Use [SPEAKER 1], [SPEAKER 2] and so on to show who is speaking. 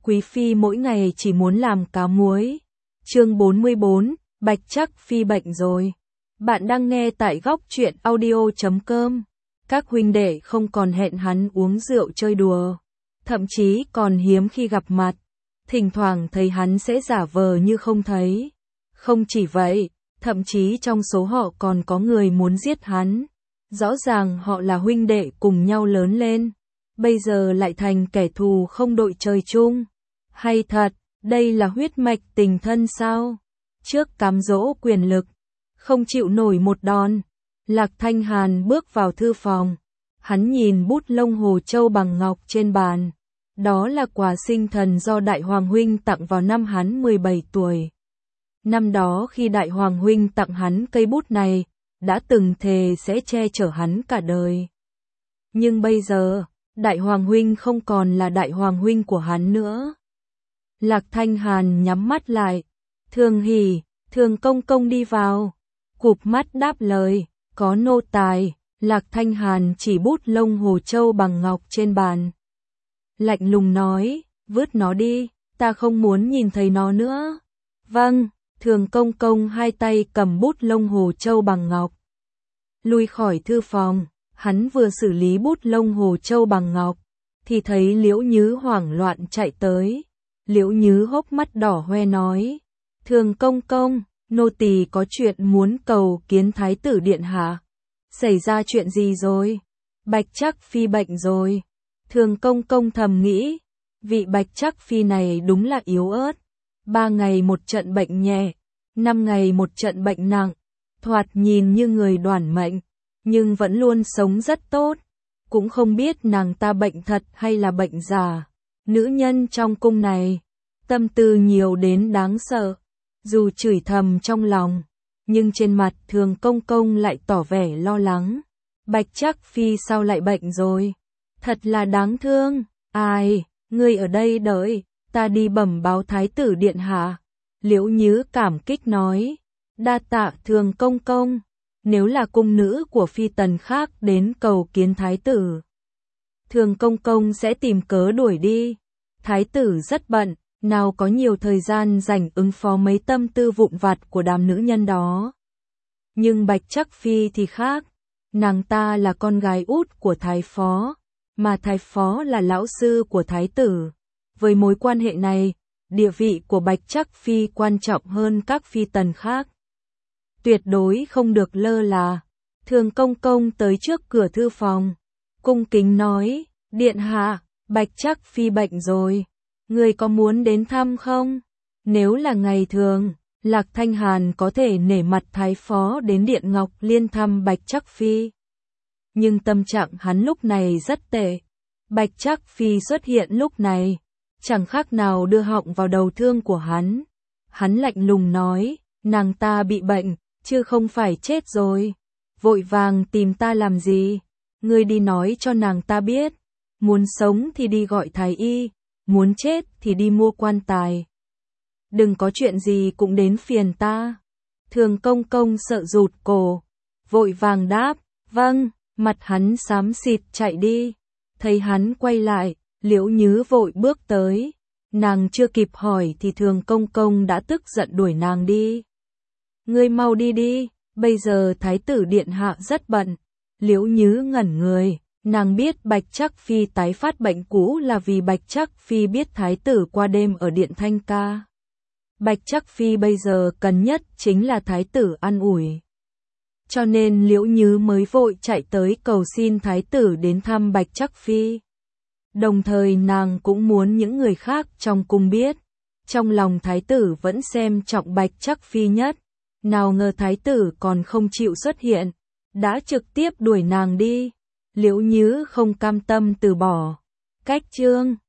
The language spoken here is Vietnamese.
[SPEAKER 1] Quý phi mỗi ngày chỉ muốn làm cá muối. Chương 44, Bạch Trắc Phi bệnh rồi. Bạn đang nghe tại góc truyện audio.com. Các huynh đệ không còn hẹn hắn uống rượu chơi đùa, thậm chí còn hiếm khi gặp mặt. Thỉnh thoảng thấy hắn sẽ giả vờ như không thấy. Không chỉ vậy, thậm chí trong số họ còn có người muốn giết hắn. Rõ ràng họ là huynh đệ cùng nhau lớn lên, bây giờ lại thành kẻ thù không đội trời chung. Hay thật, đây là huyết mạch tình thân sao? Trước cám dỗ quyền lực, không chịu nổi một đòn, Lạc Thanh Hàn bước vào thư phòng. Hắn nhìn bút lông hồ châu bằng ngọc trên bàn. Đó là quà sinh thần do Đại Hoàng Huynh tặng vào năm hắn 17 tuổi. Năm đó khi Đại Hoàng Huynh tặng hắn cây bút này, đã từng thề sẽ che chở hắn cả đời. Nhưng bây giờ, Đại Hoàng Huynh không còn là Đại Hoàng Huynh của hắn nữa. Lạc Thanh Hàn nhắm mắt lại. Thường Hỉ, Thường Công Công đi vào. Cụp mắt đáp lời, có nô tài. Lạc Thanh Hàn chỉ bút lông hồ châu bằng ngọc trên bàn. Lạnh lùng nói, vứt nó đi, ta không muốn nhìn thấy nó nữa. Vâng, Thường Công Công hai tay cầm bút lông hồ châu bằng ngọc. Lui khỏi thư phòng, hắn vừa xử lý bút lông hồ châu bằng ngọc, thì thấy Liễu Nhứ hoảng loạn chạy tới. Liễu Nhứ hốc mắt đỏ hoe nói, Thường Công Công, nô tỳ có chuyện muốn cầu kiến Thái tử điện hạ. Xảy ra chuyện gì rồi? Bạch Trắc Phi bệnh rồi. Thường Công Công thầm nghĩ, vị Bạch Trắc Phi này đúng là yếu ớt. 3 ngày một trận bệnh nhẹ, 5 ngày một trận bệnh nặng, thoạt nhìn như người đoản mệnh, nhưng vẫn luôn sống rất tốt. Cũng không biết nàng ta bệnh thật hay là bệnh giả. Nữ nhân trong cung này, tâm tư nhiều đến đáng sợ. Dù chửi thầm trong lòng, nhưng trên mặt Thường Công Công lại tỏ vẻ lo lắng. Bạch Trắc Phi sao lại bệnh rồi? Thật là đáng thương. Ai, ngươi ở đây đợi, ta đi bẩm báo Thái tử điện hạ. Liễu Nhứ cảm kích nói, đa tạ Thường Công Công. Nếu là cung nữ của phi tần khác đến cầu kiến Thái tử, Thường Công Công sẽ tìm cớ đuổi đi. Thái tử rất bận, nào có nhiều thời gian dành ứng phó mấy tâm tư vụn vặt của đám nữ nhân đó. Nhưng Bạch Trắc Phi thì khác, nàng ta là con gái út của Thái Phó, mà Thái Phó là lão sư của Thái tử. Với mối quan hệ này, địa vị của Bạch Trắc Phi quan trọng hơn các phi tần khác. Tuyệt đối không được lơ là. Thường Công Công tới trước cửa thư phòng, cung kính nói, điện hạ, Bạch Trắc Phi bệnh rồi, người có muốn đến thăm không? Nếu là ngày thường, Lạc Thanh Hàn có thể nể mặt Thái Phó đến Điện Ngọc Liên thăm Bạch Trắc Phi. Nhưng tâm trạng hắn lúc này rất tệ. Bạch Trắc Phi xuất hiện lúc này, chẳng khác nào đưa họng vào đầu thương của hắn. Hắn lạnh lùng nói, nàng ta bị bệnh, chứ không phải chết rồi. Vội vàng tìm ta làm gì? Ngươi đi nói cho nàng ta biết. Muốn sống thì đi gọi thái y, muốn chết thì đi mua quan tài. Đừng có chuyện gì cũng đến phiền ta. Thường Công Công sợ rụt cổ, vội vàng đáp, vâng, mặt hắn xám xịt chạy đi. Thấy hắn quay lại, Liễu Nhứ vội bước tới. Nàng chưa kịp hỏi thì Thường Công Công đã tức giận đuổi nàng đi. Ngươi mau đi đi, bây giờ Thái tử điện hạ rất bận. Liễu Nhứ ngẩn người, nàng biết Bạch Trắc Phi tái phát bệnh cũ là vì Bạch Trắc Phi biết Thái tử qua đêm ở Điện Thanh Ca. Bạch Trắc Phi bây giờ cần nhất chính là Thái tử an ủi. Cho nên Liễu Nhứ mới vội chạy tới cầu xin Thái tử đến thăm Bạch Trắc Phi. Đồng thời nàng cũng muốn những người khác trong cung biết, trong lòng Thái tử vẫn xem trọng Bạch Trắc Phi nhất. Nào ngờ Thái tử còn không chịu xuất hiện, đã trực tiếp đuổi nàng đi. Liễu Nhứ không cam tâm từ bỏ. Cách chương